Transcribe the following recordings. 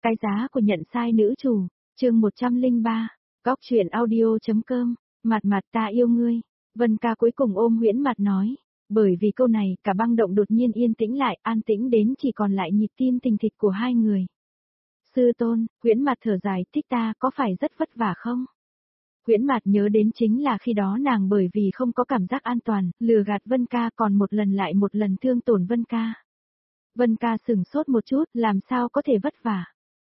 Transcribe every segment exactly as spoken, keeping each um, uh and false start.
Cái giá của nhận sai nữ chủ, chương một trăm lẻ ba, góc truyện audio.com, mặt mặt ta yêu ngươi. Vân ca cuối cùng ôm Huyễn Mặt nói, bởi vì câu này cả băng động đột nhiên yên tĩnh lại, an tĩnh đến chỉ còn lại nhịp tim tình thịch của hai người. Sư tôn, Huyễn Mặt thở dài, thích ta có phải rất vất vả không? Huyễn Mặt nhớ đến chính là khi đó nàng bởi vì không có cảm giác an toàn, lừa gạt Vân ca còn một lần lại một lần thương tổn Vân ca. Vân ca sửng sốt một chút, làm sao có thể vất vả?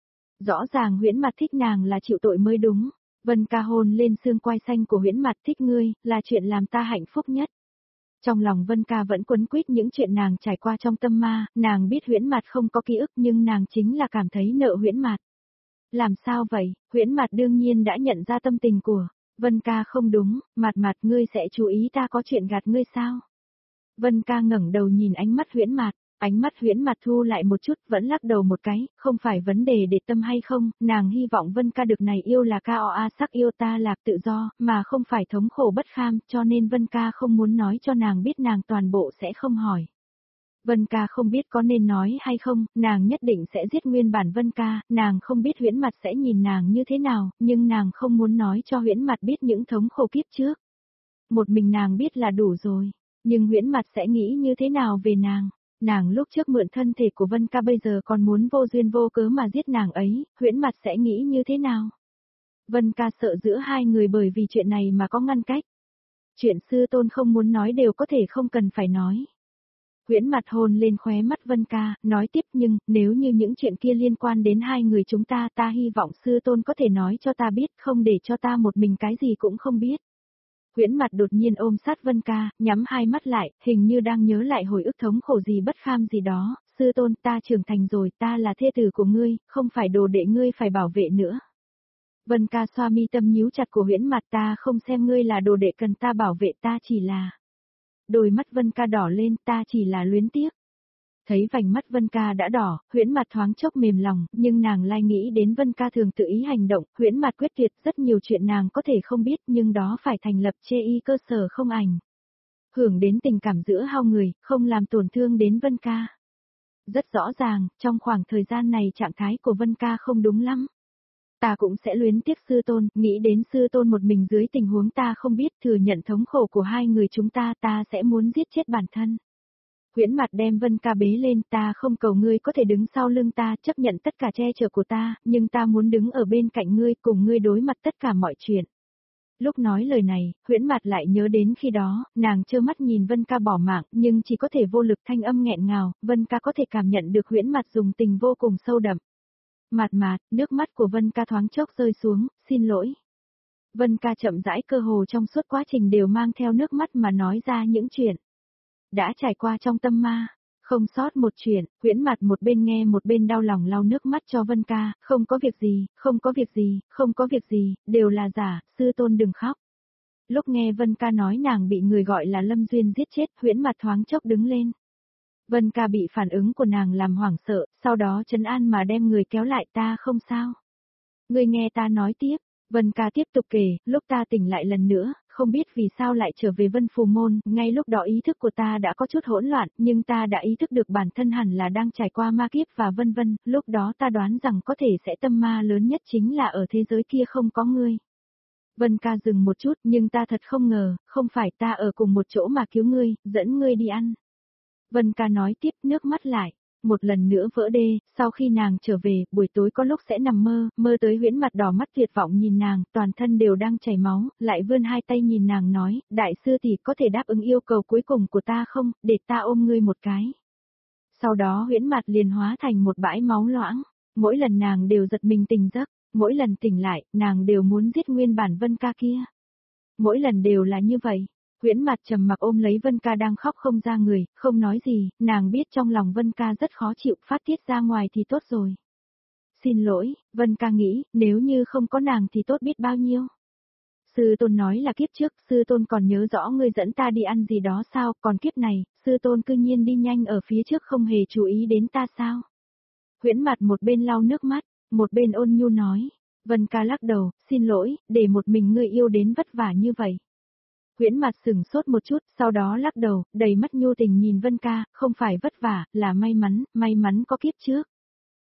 Rõ ràng Huyễn Mặt thích nàng là chịu tội mới đúng. Vân ca hôn lên xương quai xanh của Huyễn Mặt, thích ngươi, là chuyện làm ta hạnh phúc nhất. Trong lòng Vân ca vẫn quấn quýt những chuyện nàng trải qua trong tâm ma, nàng biết Huyễn Mặt không có ký ức nhưng nàng chính là cảm thấy nợ Huyễn Mặt. Làm sao vậy? Huyễn Mặt đương nhiên đã nhận ra tâm tình của Vân ca không đúng, Mặt Mặt ngươi sẽ chú ý ta có chuyện gạt ngươi sao? Vân ca ngẩng đầu nhìn ánh mắt Huyễn Mặt. Ánh mắt Huyễn Mặt thu lại một chút, vẫn lắc đầu một cái, không phải vấn đề để tâm hay không, nàng hy vọng Vân ca được này yêu là ca o a sắc yêu ta lạc tự do, mà không phải thống khổ bất kham, cho nên Vân ca không muốn nói cho nàng biết nàng toàn bộ sẽ không hỏi. Vân ca không biết có nên nói hay không, nàng nhất định sẽ giết nguyên bản Vân ca, nàng không biết Huyễn Mặt sẽ nhìn nàng như thế nào, nhưng nàng không muốn nói cho Huyễn Mặt biết những thống khổ kiếp trước. Một mình nàng biết là đủ rồi, nhưng Huyễn Mặt sẽ nghĩ như thế nào về nàng? Nàng lúc trước mượn thân thể của Vân ca bây giờ còn muốn vô duyên vô cớ mà giết nàng ấy, Huyễn Mặt sẽ nghĩ như thế nào? Vân ca sợ giữa hai người bởi vì chuyện này mà có ngăn cách. Chuyện sư tôn không muốn nói đều có thể không cần phải nói. Huyễn Mặt hôn lên khóe mắt Vân ca, nói tiếp nhưng, nếu như những chuyện kia liên quan đến hai người chúng ta, ta hy vọng sư tôn có thể nói cho ta biết, không để cho ta một mình cái gì cũng không biết. Huyễn Mặt đột nhiên ôm sát Vân ca, nhắm hai mắt lại, hình như đang nhớ lại hồi ức thống khổ gì bất kham gì đó, sư tôn ta trưởng thành rồi, ta là thê tử của ngươi, không phải đồ đệ ngươi phải bảo vệ nữa. Vân ca xoa mi tâm nhíu chặt của Huyễn Mặt, ta không xem ngươi là đồ đệ cần ta bảo vệ, ta chỉ là... Đôi mắt Vân ca đỏ lên, ta chỉ là luyến tiếc. Thấy vành mắt Vân ca đã đỏ, Huyễn Mặt thoáng chốc mềm lòng, nhưng nàng lại nghĩ đến Vân ca thường tự ý hành động, Huyễn Mặt quyết tuyệt rất nhiều chuyện nàng có thể không biết nhưng đó phải thành lập chê y cơ sở không ảnh. Hưởng đến tình cảm giữa hai người, không làm tổn thương đến Vân ca. Rất rõ ràng, trong khoảng thời gian này trạng thái của Vân ca không đúng lắm. Ta cũng sẽ luyến tiếc sư tôn, nghĩ đến sư tôn một mình dưới tình huống ta không biết thừa nhận thống khổ của hai người chúng ta, ta sẽ muốn giết chết bản thân. Huyễn Mặt đem Vân ca bế lên, ta không cầu ngươi có thể đứng sau lưng ta, chấp nhận tất cả che chở của ta, nhưng ta muốn đứng ở bên cạnh ngươi, cùng ngươi đối mặt tất cả mọi chuyện. Lúc nói lời này, Huyễn Mặt lại nhớ đến khi đó, nàng trơ mắt nhìn Vân ca bỏ mạng, nhưng chỉ có thể vô lực thanh âm nghẹn ngào, Vân ca có thể cảm nhận được Huyễn Mặt dùng tình vô cùng sâu đậm. Mặt Mặt, nước mắt của Vân ca thoáng chốc rơi xuống, xin lỗi. Vân ca chậm rãi, cơ hồ trong suốt quá trình đều mang theo nước mắt mà nói ra những chuyện đã trải qua trong tâm ma, không sót một chuyện. Huyễn Mặt một bên nghe một bên đau lòng lau nước mắt cho Vân ca, không có việc gì, không có việc gì, không có việc gì, đều là giả, sư tôn đừng khóc. Lúc nghe Vân ca nói nàng bị người gọi là Lâm Duyên giết chết, Huyễn Mặt thoáng chốc đứng lên. Vân ca bị phản ứng của nàng làm hoảng sợ, sau đó trấn an mà đem người kéo lại, ta không sao. Ngươi nghe ta nói tiếp. Vân ca tiếp tục kể, lúc ta tỉnh lại lần nữa, không biết vì sao lại trở về Vân Phù Môn, ngay lúc đó ý thức của ta đã có chút hỗn loạn, nhưng ta đã ý thức được bản thân hẳn là đang trải qua ma kiếp và vân vân, lúc đó ta đoán rằng có thể sẽ tâm ma lớn nhất chính là ở thế giới kia không có ngươi. Vân ca dừng một chút, nhưng ta thật không ngờ, không phải ta ở cùng một chỗ mà cứu ngươi, dẫn ngươi đi ăn. Vân ca nói tiếp, nước mắt lại. Một lần nữa vỡ đê, sau khi nàng trở về, buổi tối có lúc sẽ nằm mơ, mơ tới Huyễn Mặt đỏ mắt tuyệt vọng nhìn nàng, toàn thân đều đang chảy máu, lại vươn hai tay nhìn nàng nói, đại sư tỷ có thể đáp ứng yêu cầu cuối cùng của ta không, để ta ôm ngươi một cái. Sau đó Huyễn Mặt liền hóa thành một bãi máu loãng, mỗi lần nàng đều giật mình tỉnh giấc, mỗi lần tỉnh lại, nàng đều muốn giết nguyên bản Vân ca kia. Mỗi lần đều là như vậy. Huyễn Mặt trầm mặc ôm lấy Vân ca đang khóc không ra người, không nói gì, nàng biết trong lòng Vân ca rất khó chịu, phát tiết ra ngoài thì tốt rồi. Xin lỗi, Vân ca nghĩ, nếu như không có nàng thì tốt biết bao nhiêu. Sư tôn nói là kiếp trước, sư tôn còn nhớ rõ ngươi dẫn ta đi ăn gì đó sao, còn kiếp này, sư tôn cư nhiên đi nhanh ở phía trước không hề chú ý đến ta sao. Huyễn Mặt một bên lau nước mắt, một bên ôn nhu nói, Vân ca lắc đầu, xin lỗi, để một mình ngươi yêu đến vất vả như vậy. Huyễn Mặt sừng sốt một chút, sau đó lắc đầu, đầy mắt nhu tình nhìn Vân ca, không phải vất vả, là may mắn, may mắn có kiếp trước.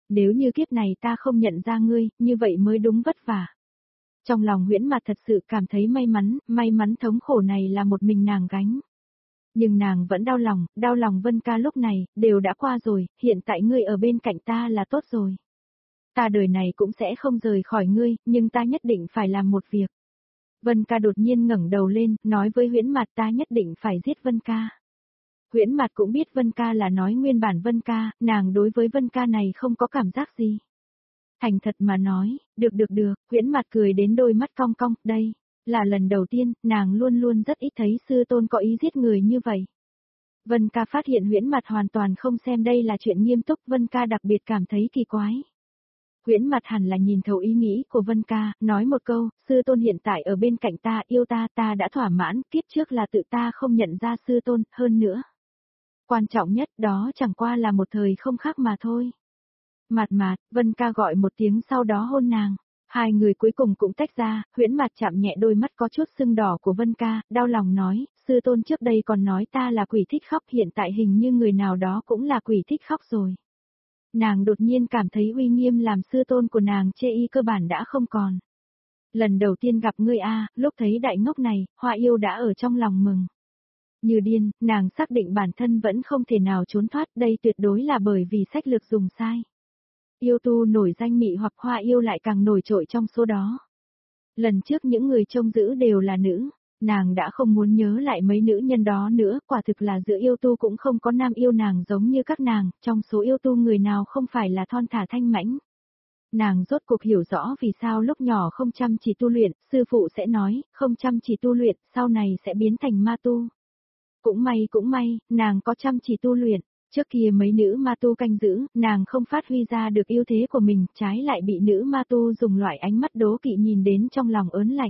Nếu như kiếp này ta không nhận ra ngươi, như vậy mới đúng vất vả. Trong lòng Huyễn Mạt thật sự cảm thấy may mắn, may mắn thống khổ này là một mình nàng gánh. Nhưng nàng vẫn đau lòng, đau lòng Vân ca lúc này, đều đã qua rồi, hiện tại ngươi ở bên cạnh ta là tốt rồi. Ta đời này cũng sẽ không rời khỏi ngươi, nhưng ta nhất định phải làm một việc. Vân ca đột nhiên ngẩng đầu lên, nói với Huyễn Mạt ta nhất định phải giết Vân ca. Huyễn Mạt cũng biết Vân ca là nói nguyên bản Vân ca, nàng đối với Vân ca này không có cảm giác gì. Thành thật mà nói, được được được, Huyễn Mạt cười đến đôi mắt cong cong, đây, là lần đầu tiên, nàng luôn luôn rất ít thấy sư tôn có ý giết người như vậy. Vân ca phát hiện Huyễn Mạt hoàn toàn không xem đây là chuyện nghiêm túc, Vân ca đặc biệt cảm thấy kỳ quái. Huyễn Mạt hẳn là nhìn thấu ý nghĩ của Vân ca, nói một câu, sư tôn hiện tại ở bên cạnh ta, yêu ta, ta đã thỏa mãn, kiếp trước là tự ta không nhận ra sư tôn, hơn nữa. Quan trọng nhất đó chẳng qua là một thời không khác mà thôi. Mạt Mạt, Vân ca gọi một tiếng sau đó hôn nàng. Hai người cuối cùng cũng tách ra, Huyễn Mạt chạm nhẹ đôi mắt có chút sưng đỏ của Vân ca, đau lòng nói, sư tôn trước đây còn nói ta là quỷ thích khóc, hiện tại hình như người nào đó cũng là quỷ thích khóc rồi. Nàng đột nhiên cảm thấy uy nghiêm làm sư tôn của nàng chê y cơ bản đã không còn. Lần đầu tiên gặp ngươi a, lúc thấy đại ngốc này, Hoa Yêu đã ở trong lòng mừng. Như điên, nàng xác định bản thân vẫn không thể nào trốn thoát, đây tuyệt đối là bởi vì sách lược dùng sai. Yêu tu nổi danh mị hoặc Hoa Yêu lại càng nổi trội trong số đó. Lần trước những người trông giữ đều là nữ, nàng đã không muốn nhớ lại mấy nữ nhân đó nữa, quả thực là giữa yêu tu cũng không có nam yêu nàng giống như các nàng, trong số yêu tu người nào không phải là thon thả thanh mãnh. Nàng rốt cuộc hiểu rõ vì sao lúc nhỏ không chăm chỉ tu luyện, sư phụ sẽ nói, không chăm chỉ tu luyện, sau này sẽ biến thành ma tu. Cũng may cũng may, nàng có chăm chỉ tu luyện. Trước kia mấy nữ ma tu canh giữ, nàng không phát huy ra được ưu thế của mình, trái lại bị nữ ma tu dùng loại ánh mắt đố kỵ nhìn đến trong lòng ớn lạnh.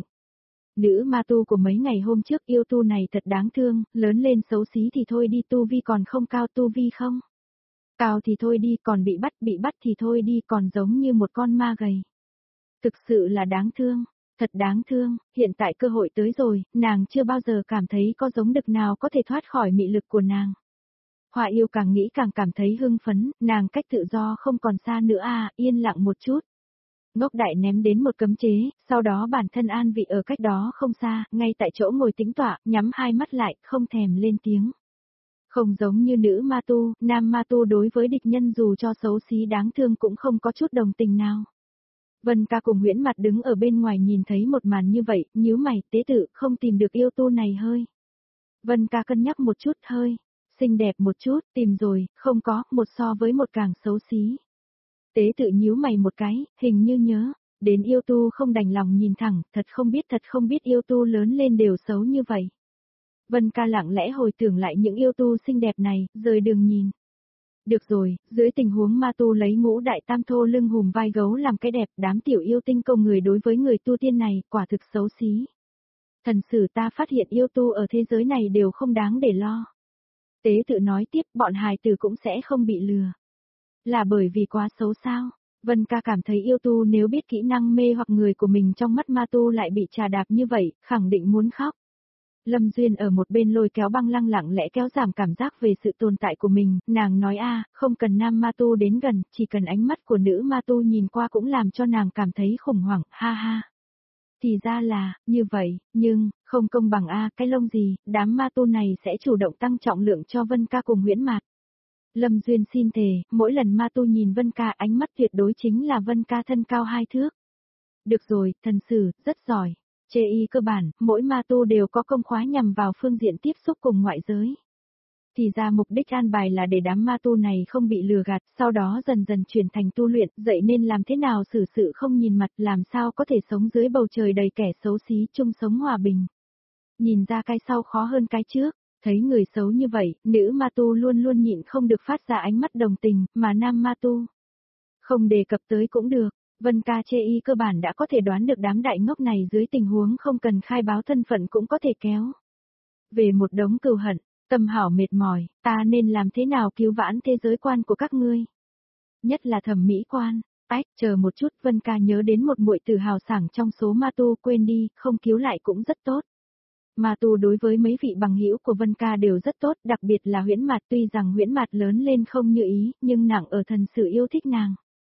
Nữ ma tu của mấy ngày hôm trước yêu tu này thật đáng thương, lớn lên xấu xí thì thôi đi, tu vi còn không cao, tu vi không cao thì thôi đi, còn bị bắt bị bắt thì thôi đi, còn giống như một con ma gầy. Thực sự là đáng thương, thật đáng thương, hiện tại cơ hội tới rồi, nàng chưa bao giờ cảm thấy có giống đực nào có thể thoát khỏi mị lực của nàng. Hoa Yêu càng nghĩ càng cảm thấy hưng phấn, nàng cách tự do không còn xa nữa à, yên lặng một chút. Ngốc đại ném đến một cấm chế, sau đó bản thân an vị ở cách đó không xa, ngay tại chỗ ngồi tĩnh tọa, nhắm hai mắt lại, không thèm lên tiếng. Không giống như nữ ma tu, nam ma tu đối với địch nhân dù cho xấu xí đáng thương cũng không có chút đồng tình nào. Vân ca cùng Huyễn Mạt đứng ở bên ngoài nhìn thấy một màn như vậy, nhíu mày, tế tự, không tìm được yêu tu này hơi. Vân ca cân nhắc một chút hơi. Xinh đẹp một chút, tìm rồi, không có, một so với một càng xấu xí. Tế tự nhíu mày một cái, hình như nhớ, đến yêu tu không đành lòng nhìn thẳng, thật không biết thật không biết yêu tu lớn lên đều xấu như vậy. Vân ca lặng lẽ hồi tưởng lại những yêu tu xinh đẹp này, rời đường nhìn. Được rồi, dưới tình huống ma tu lấy ngũ đại tam thô lưng hùm vai gấu làm cái đẹp, đám tiểu yêu tinh công người đối với người tu tiên này, quả thực xấu xí. Thần sử ta phát hiện yêu tu ở thế giới này đều không đáng để lo. Tế tự nói tiếp, bọn hài tử cũng sẽ không bị lừa. Là bởi vì quá xấu sao? Vân ca cảm thấy yêu tu nếu biết kỹ năng mê hoặc người của mình trong mắt ma tu lại bị trà đạp như vậy, khẳng định muốn khóc. Lâm Duyên ở một bên lôi kéo Băng Lăng lặng lẽ kéo giảm cảm giác về sự tồn tại của mình, nàng nói a, không cần nam ma tu đến gần, chỉ cần ánh mắt của nữ ma tu nhìn qua cũng làm cho nàng cảm thấy khủng hoảng, ha ha. Thì ra là, như vậy, nhưng, không công bằng a, cái lông gì, đám ma tu này sẽ chủ động tăng trọng lượng cho Vân ca cùng Huyễn Mạt. Lâm Duyên xin thề, mỗi lần ma tu nhìn Vân ca ánh mắt tuyệt đối chính là Vân ca thân cao hai thước. Được rồi, thần sử, rất giỏi. Chê y cơ bản, mỗi ma tu đều có công khóa nhằm vào phương diện tiếp xúc cùng ngoại giới. Thì ra mục đích an bài là để đám ma tu này không bị lừa gạt, sau đó dần dần chuyển thành tu luyện, dạy nên làm thế nào xử sự không nhìn mặt, làm sao có thể sống dưới bầu trời đầy kẻ xấu xí chung sống hòa bình. Nhìn ra cái sau khó hơn cái trước, thấy người xấu như vậy, nữ ma tu luôn luôn nhịn không được phát ra ánh mắt đồng tình, mà nam ma tu không đề cập tới cũng được. Vân ca chê y cơ bản đã có thể đoán được đám đại ngốc này dưới tình huống không cần khai báo thân phận cũng có thể kéo về một đống cừu hận, tâm hảo mệt mỏi, ta nên làm thế nào cứu vãn thế giới quan của các ngươi? Nhất là thẩm mỹ quan. Ách, chờ một chút, Vân ca nhớ đến một muội tử hào sảng trong số ma tu, quên đi, không cứu lại cũng rất tốt. Ma tu đối với mấy vị bằng hữu của Vân ca đều rất tốt, đặc biệt là Huyễn Mạt, tuy rằng Huyễn Mạt lớn lên không như ý, nhưng nặng ở thần sự yêu thích nàng.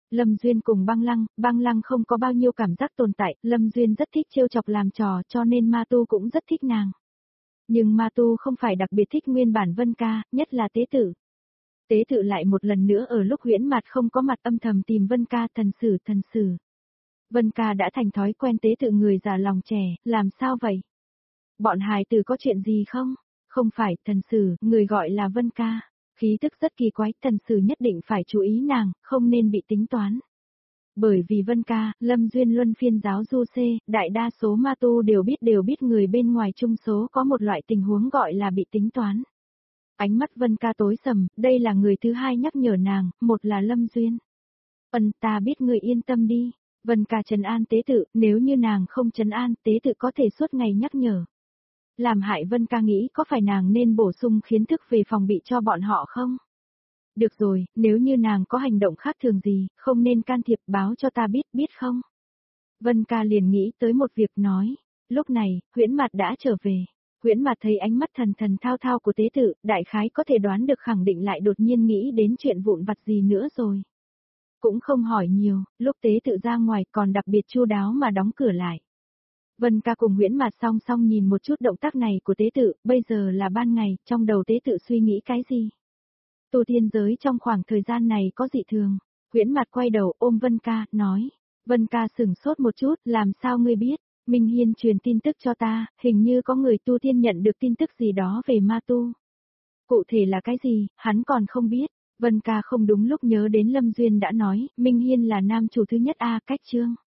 Lâm Duyên cùng băng lăng, băng lăng không có bao nhiêu cảm giác tồn tại, Lâm Duyên rất thích trêu chọc làm trò cho nên Ma Tu cũng rất thích nàng. Nhưng Ma Tu không phải đặc biệt thích nguyên bản Vân Ca, nhất là tế tự. Tế tự lại một lần nữa ở lúc huyễn mặt không có mặt âm thầm tìm Vân Ca thần sử thần sử. Vân Ca đã thành thói quen tế tự người già lòng trẻ, làm sao vậy? Bọn hài tử có chuyện gì không? Không phải, thần sử, người gọi là Vân Ca. Khí tức rất kỳ quái, thần sử nhất định phải chú ý nàng, không nên bị tính toán. Bởi vì Vân Ca, Lâm Duyên luân phiên giáo du xê, đại đa số ma tu đều biết đều biết người bên ngoài chung số có một loại tình huống gọi là bị tính toán. Ánh mắt Vân Ca tối sầm, đây là người thứ hai nhắc nhở nàng, một là Lâm Duyên. Ân ta biết người yên tâm đi. Vân Ca trấn an tế tự, nếu như nàng không trấn an, tế tự có thể suốt ngày nhắc nhở. Làm hại Vân Ca nghĩ có phải nàng nên bổ sung kiến thức về phòng bị cho bọn họ không? Được rồi, nếu như nàng có hành động khác thường gì, không nên can thiệp báo cho ta biết, biết không? Vân Ca liền nghĩ tới một việc nói. Lúc này, Huyễn Mạt đã trở về. Huyễn Mạt thấy ánh mắt thần thần thao thao của tế tự, đại khái có thể đoán được khẳng định lại đột nhiên nghĩ đến chuyện vụn vặt gì nữa rồi. Cũng không hỏi nhiều, lúc tế tự ra ngoài còn đặc biệt chu đáo mà đóng cửa lại. Vân Ca cùng Huyễn Mạt song song nhìn một chút động tác này của tế tự, bây giờ là ban ngày, trong đầu tế tự suy nghĩ cái gì? Tu tiên giới trong khoảng thời gian này có dị thường. Huyễn Mạt quay đầu ôm Vân Ca, nói. Vân Ca sửng sốt một chút, làm sao ngươi biết? Minh Hiên truyền tin tức cho ta, hình như có người tu tiên nhận được tin tức gì đó về ma tu. Cụ thể là cái gì, hắn còn không biết. Vân Ca không đúng lúc nhớ đến Lâm Duyên đã nói, Minh Hiên là nam chủ thứ nhất A cách chương.